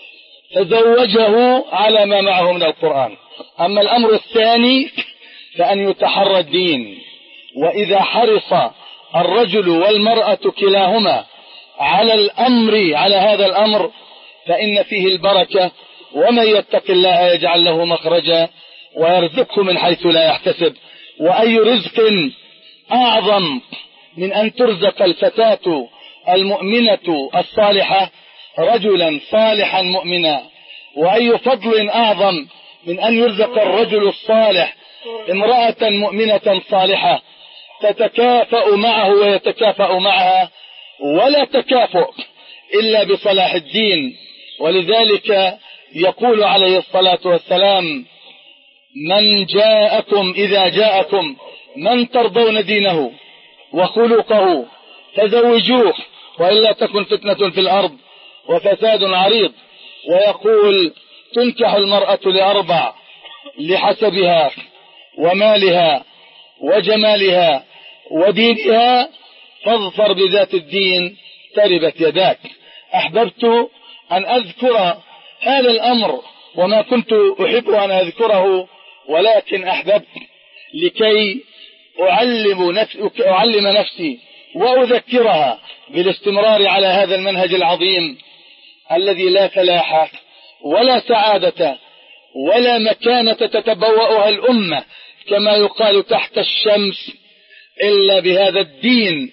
تزوجه على ما معه من القرآن. أما الأمر الثاني فأن يتحرى الدين، وإذا حرص الرجل والمرأة كلاهما على الأمر على هذا الأمر فإن فيه البركة. ومن يتق الله يجعل له مخرجا ويرزقه من حيث لا يحتسب. وأي رزق أعظم من أن ترزق الفتاة المؤمنة الصالحة رجلا صالحا مؤمنا، وأي فضل أعظم من أن يرزق الرجل الصالح امرأة مؤمنة صالحة تتكافأ معه ويتكافأ معها، ولا تكافؤ إلا بصلاح الدين. ولذلك يقول عليه الصلاة والسلام: من جاءكم إذا جاءكم من ترضون دينه وخلقه فزوجوه، وإلا تكن فتنة في الأرض وفساد عريض. ويقول: تنكح المرأة لأربع: لحسبها ومالها وجمالها ودينها، فاظفر بذات الدين تربت يداك. أحببت أن أذكر هذا الأمر وما كنت أحب أن أذكره، ولكن أحببت لكي أعلم نفسي, أعلم نفسي وأذكرها بالاستمرار على هذا المنهج العظيم الذي لا فلاح ولا سعادة ولا مكانة تتبوأها الأمة كما يقال تحت الشمس إلا بهذا الدين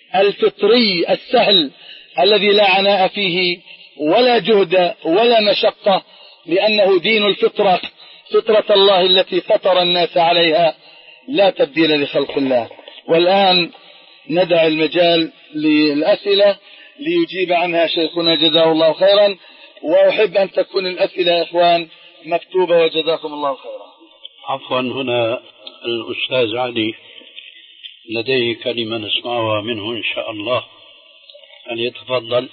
الفطري السهل الذي لا عناء فيه ولا جهد ولا مشقة لأنه دين الفطرة، فطرة الله التي فطر الناس عليها، لا تبديل لخلق الله. والآن ندع المجال للأسئلة ليجيب عنها شيخنا جزاه الله خيرا، وأحب أن تكون الأسئلة يا إخوان مكتوبة وجزاكم الله خيرا. عفوا، هنا الأستاذ علي لديه كلمة نسمعها منه إن شاء الله، أن يتفضل.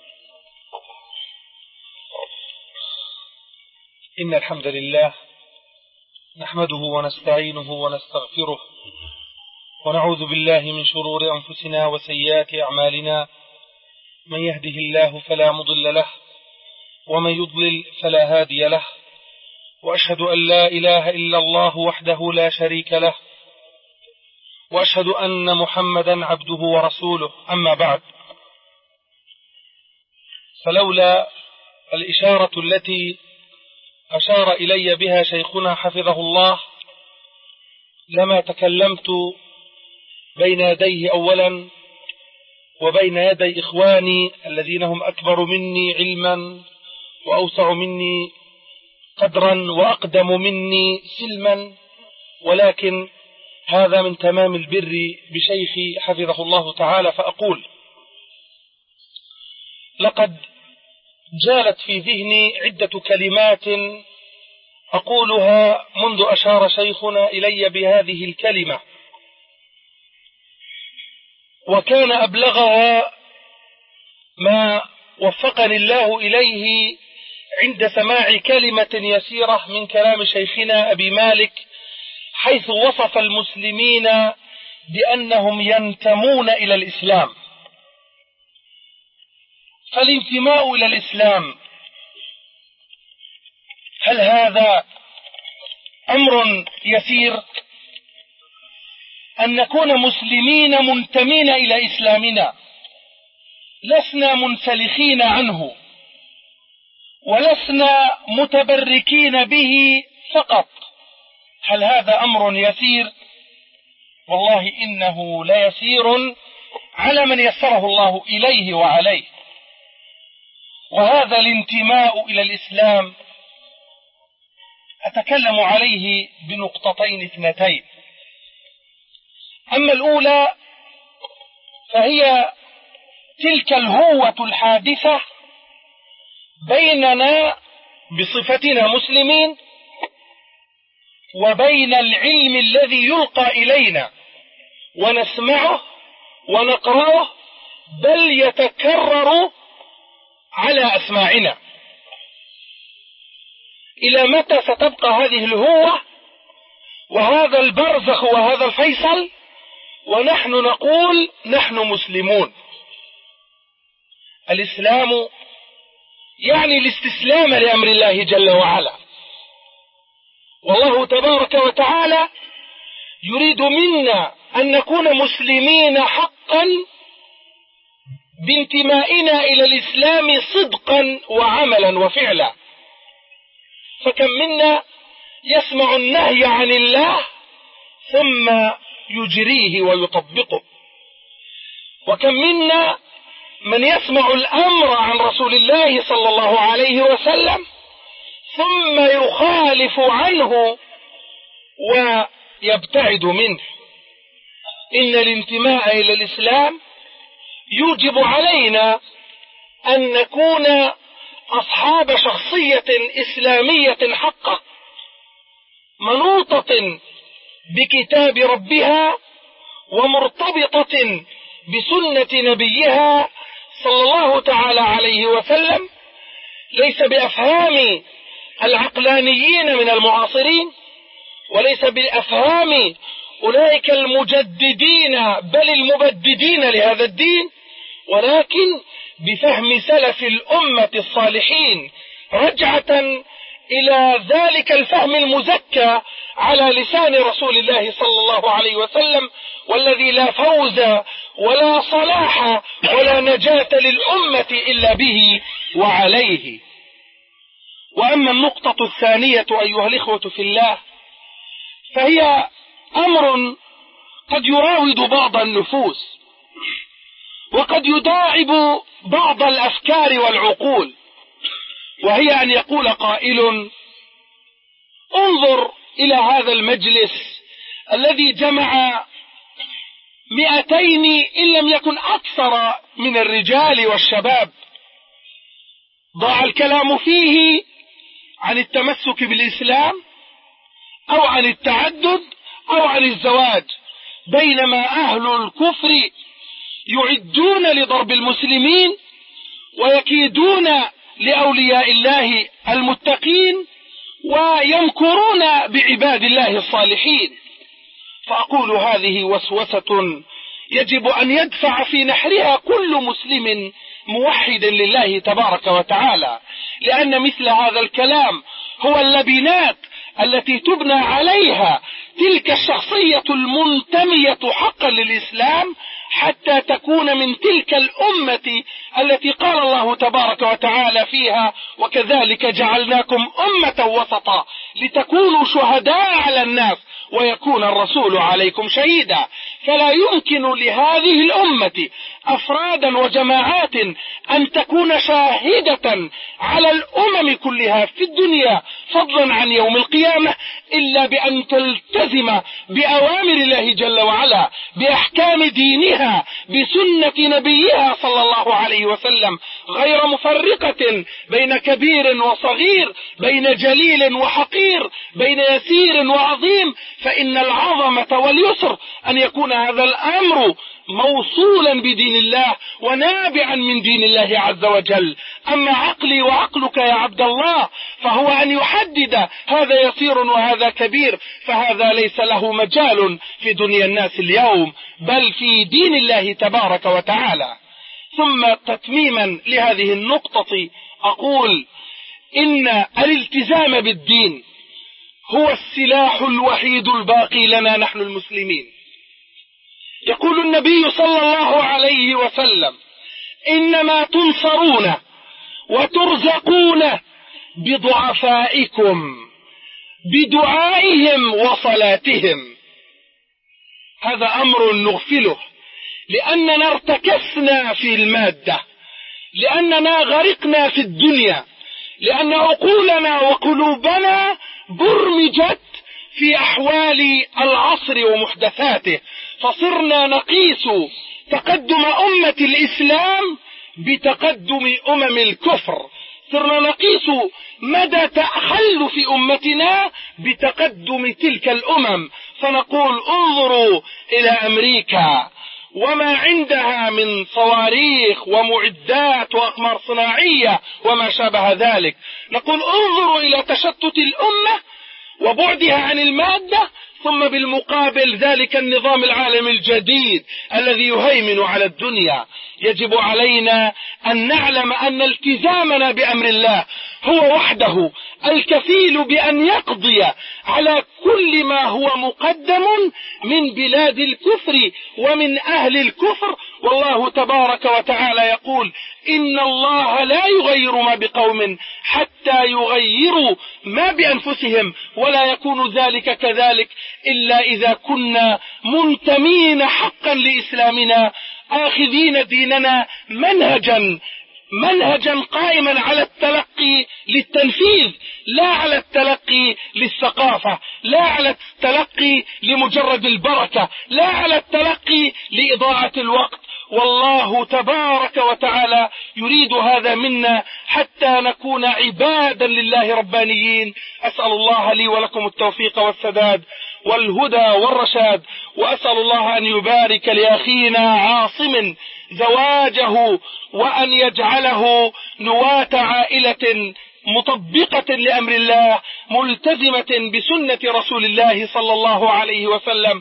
إن الحمد لله نحمده ونستعينه ونستغفره ونعوذ بالله من شرور أنفسنا وسيئات أعمالنا، من يهده الله فلا مضل له ومن يضلل فلا هادي له، وأشهد أن لا إله إلا الله وحده لا شريك له، وأشهد أن محمدا عبده ورسوله. أما بعد، فلولا الإشارة التي أشار إلي بها شيخنا حفظه الله لما تكلمت بين يديه أولا وبين يدي إخواني الذين هم أكبر مني علما وأوسع مني قدرا وأقدم مني سلما، ولكن هذا من تمام البر بشيخي حفظه الله تعالى. فأقول: لقد جالت في ذهني عدة كلمات أقولها منذ أشار شيخنا إلي بهذه الكلمة، وكان أبلغها ما وفقني الله إليه عند سماع كلمة يسيرة من كلام شيخنا أبي مالك، حيث وصف المسلمين بأنهم ينتمون إلى الإسلام. فالانتماء إلى الإسلام هل هذا أمر يسير؟ أن نكون مسلمين منتمين إلى إسلامنا، لسنا منسلخين عنه ولسنا متبركين به فقط، هل هذا أمر يسير؟ والله إنه ليسير على من يسره الله إليه وعليه. وهذا الانتماء إلى الإسلام أتكلم عليه بنقطتين اثنتين. أما الأولى فهي تلك الهوة الحادثة بيننا بصفتنا مسلمين وبين العلم الذي يلقى إلينا ونسمعه ونقرأه، بل يتكرر على أسماعنا. إلى متى ستبقى هذه الهوة وهذا البرزخ وهذا الفيصل ونحن نقول نحن مسلمون؟ الإسلام يعني الاستسلام لأمر الله جل وعلا، والله تبارك وتعالى يريد منا أن نكون مسلمين حقا بانتمائنا إلى الإسلام صدقا وعملا وفعلا. فكم منا يسمع النهي عن الله ثم يجريه ويطبقه، وكم منا من يسمع الأمر عن رسول الله صلى الله عليه وسلم ثم يخالف عنه ويبتعد منه. إن الانتماء إلى الإسلام يوجب علينا أن نكون أصحاب شخصية إسلامية حقة منوطة بكتاب ربها ومرتبطة بسنة نبيها صلى الله تعالى عليه وسلم، ليس بأفهام العقلانيين من المعاصرين، وليس بأفهام أولئك المجددين بل المبددين لهذا الدين، ولكن بفهم سلف الأمة الصالحين رجعة إلى ذلك الفهم المزكى على لسان رسول الله صلى الله عليه وسلم، والذي لا فوز ولا صلاح ولا نجاة للأمة إلا به وعليه. وأما النقطة الثانية أيها الإخوة في الله، فهي أمر قد يراود بعض النفوس وقد يداعب بعض الأفكار والعقول، وهي أن يقول قائل: انظر إلى هذا المجلس الذي جمع مئتين إن لم يكن أكثر من الرجال والشباب، ضاع الكلام فيه عن التمسك بالإسلام أو عن التعدد أو عن الزواج، بينما أهل الكفر يعدون لضرب المسلمين ويكيدون لأولياء الله المتقين ويمكرون بعباد الله الصالحين. فأقول هذه وسوسة يجب أن يدفع في نحرها كل مسلم موحد لله تبارك وتعالى، لأن مثل هذا الكلام هو اللبنات التي تبنى عليها تلك الشخصية المنتمية حقا للإسلام، حتى تكون من تلك الأمة التي قال الله تبارك وتعالى فيها: وكذلك جعلناكم أمة وسطا لتكونوا شهداء على الناس ويكون الرسول عليكم شهيدا. فلا يمكن لهذه الأمة أفرادا وجماعات أن تكون شاهدة على الأمم كلها في الدنيا فضلا عن يوم القيامة إلا بأن تلتزم بأوامر الله جل وعلا، بأحكام دينها، بسنة نبيها صلى الله عليه وسلم، غير مفرقة بين كبير وصغير، بين جليل وحقير، بين يسير وعظيم. فإن العظمة واليسر أن يكون هذا الأمر موصولا بدين الله ونابعا من دين الله عز وجل. أما عقلي وعقلك يا عبد الله فهو أن يحدد هذا يسير وهذا كبير، فهذا ليس له مجال في دنيا الناس اليوم بل في دين الله تبارك وتعالى. ثم تتميما لهذه النقطة أقول إن الالتزام بالدين هو السلاح الوحيد الباقي لنا نحن المسلمين. يقول النبي صلى الله عليه وسلم: إنما تنصرون وترزقون بضعفائكم بدعائهم وصلاتهم. هذا أمر نغفله لأننا ارتكسنا في المادة، لأننا غرقنا في الدنيا، لأن عقولنا وقلوبنا برمجت في أحوال العصر ومحدثاته، فصرنا نقيس تقدم أمة الإسلام بتقدم أمم الكفر، صرنا نقيس مدى تخلف أمتنا بتقدم تلك الأمم، فنقول انظروا إلى أمريكا وما عندها من صواريخ ومعدات وأقمار صناعية وما شابه ذلك، نقول انظروا إلى تشتت الأمة وبعدها عن المادة، ثم بالمقابل ذلك النظام العالمي الجديد الذي يهيمن على الدنيا. يجب علينا أن نعلم أن التزامنا بأمر الله هو وحده الكفيل بأن يقضي على كل ما هو مقدم من بلاد الكفر ومن أهل الكفر. والله تبارك وتعالى يقول: إن الله لا يغير ما بقوم حتى يغيروا ما بأنفسهم، ولا يكون ذلك كذلك إلا إذا كنا منتمين حقا لإسلامنا، آخذين ديننا منهجا منهجا قائما على التلقي للتنفيذ، لا على التلقي للثقافة، لا على التلقي لمجرد البركة، لا على التلقي لإضاعة الوقت. والله تبارك وتعالى يريد هذا منا حتى نكون عبادا لله ربانيين. أسأل الله لي ولكم التوفيق والسداد والهدى والرشاد، وأسأل الله أن يبارك لأخينا عاصم زواجه، وأن يجعله نواة عائلة مطبقة لأمر الله ملتزمة بسنة رسول الله صلى الله عليه وسلم،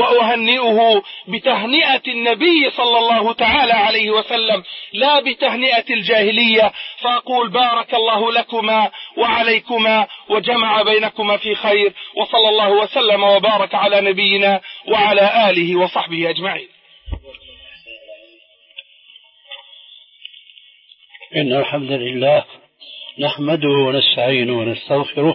وأهنئه بتهنئة النبي صلى الله تعالى عليه وسلم لا بتهنئة الجاهلية، فأقول بارك الله لكما وعليكما وجمع بينكما في خير، وصلى الله وسلم وبارك على نبينا وعلى آله وصحبه أجمعين. إن الحمد لله نحمده ونستعينه ونستغفره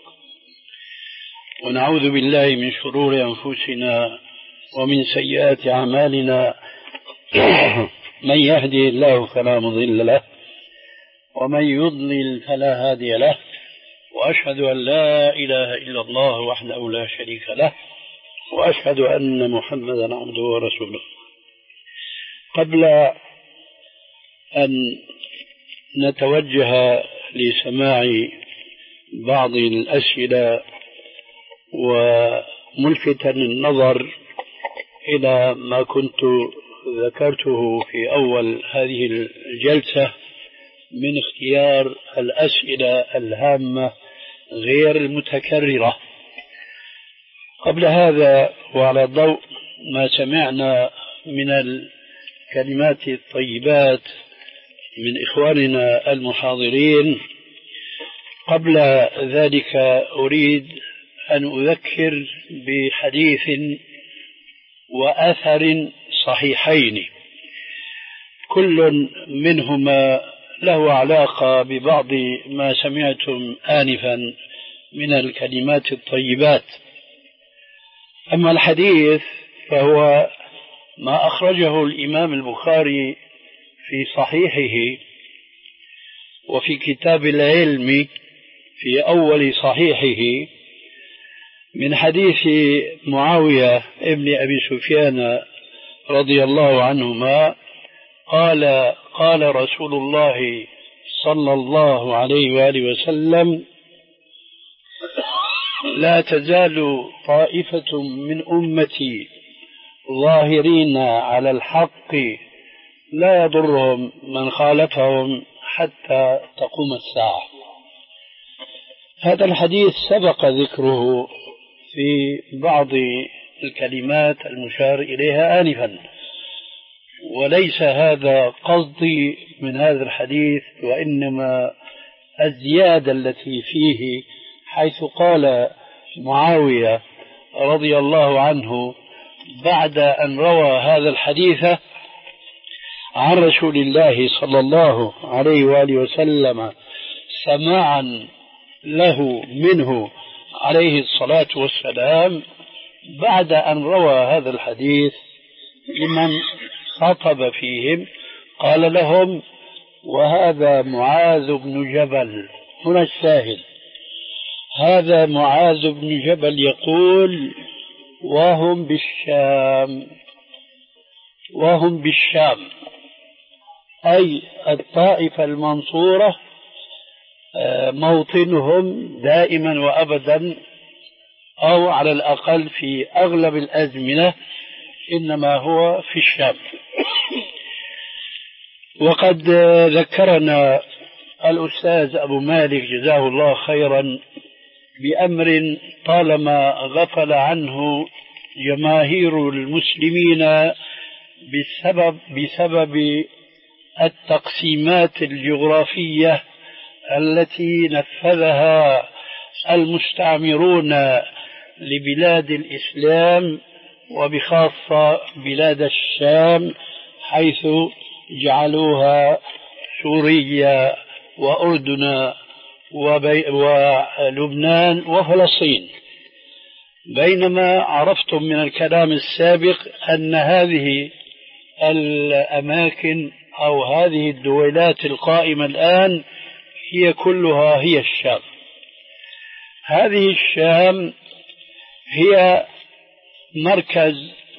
ونعوذ بالله من شرور أنفسنا ومن سيئات أعمالنا. من يهدي الله فلا مضل له ومن يضلل فلا هادي له، وأشهد أن لا إله إلا الله وحده لا شريك له، وأشهد أن محمدا عبده ورسوله. قبل أن نتوجه لسماع بعض الأسئلة وملفتا النظر إلى ما كنت ذكرته في أول هذه الجلسة من اختيار الأسئلة الهامة غير المتكررة، قبل هذا وعلى ضوء ما سمعنا من الكلمات الطيبات من إخواننا المحاضرين، قبل ذلك أريد أن أذكر بحديث وأثر صحيحين كل منهما له علاقة ببعض ما سمعتم آنفا من الكلمات الطيبات. أما الحديث فهو ما أخرجه الإمام البخاري في صحيحه وفي كتاب العلم في أول صحيحه من حديث معاوية ابن أبي سفيان رضي الله عنهما قال قال رسول الله صلى الله عليه وآله وسلم: لا تزال طائفة من أمتي ظاهرين على الحق لا يضرهم من خالفهم حتى تقوم الساعة. هذا الحديث سبق ذكره في بعض الكلمات المشار إليها آنفا، وليس هذا قصدي من هذا الحديث، وإنما الزيادة التي فيه، حيث قال معاوية رضي الله عنه بعد أن روى هذا الحديث عن رسول الله صلى الله عليه وآله وسلم سماعا له منه عليه الصلاة والسلام، بعد أن روى هذا الحديث لمن خطب فيهم قال لهم: وهذا معاذ بن جبل. هنا الشاهد، هذا معاذ بن جبل يقول: وهم بالشام، وهم بالشام، أي الطائفة المنصورة موطنهم دائما وأبدا، أو على الأقل في أغلب الأزمنة إنما هو في الشام. وقد ذكرنا الأستاذ أبو مالك جزاه الله خيرا بأمر طالما غفل عنه جماهير المسلمين بسبب, بسبب التقسيمات الجغرافية التي نفذها المستعمرون لبلاد الإسلام، وبخاصة بلاد الشام، حيث جعلوها سوريا وأردن ولبنان وفلسطين، بينما عرفتم من الكلام السابق أن هذه الأماكن أو هذه الدولات القائمة الآن هي كلها هي الشام. هذه الشام هي مركز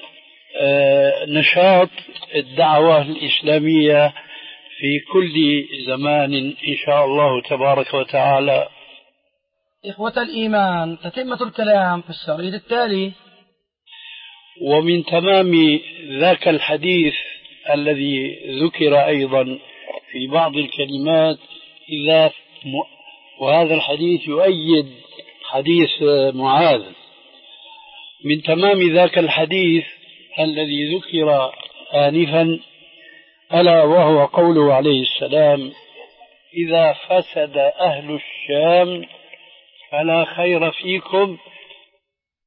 نشاط الدعوة الإسلامية في كل زمان إن شاء الله تبارك وتعالى. إخوة الإيمان، تتمة الكلام في الشريط التالي. ومن تمام ذاك الحديث الذي ذكر أيضا في بعض الكلمات إذا م... وهذا الحديث يؤيد حديث معاذ، من تمام ذاك الحديث الذي ذكر آنفا ألا وهو قوله عليه السلام: إذا فسد أهل الشام فلا خير فيكم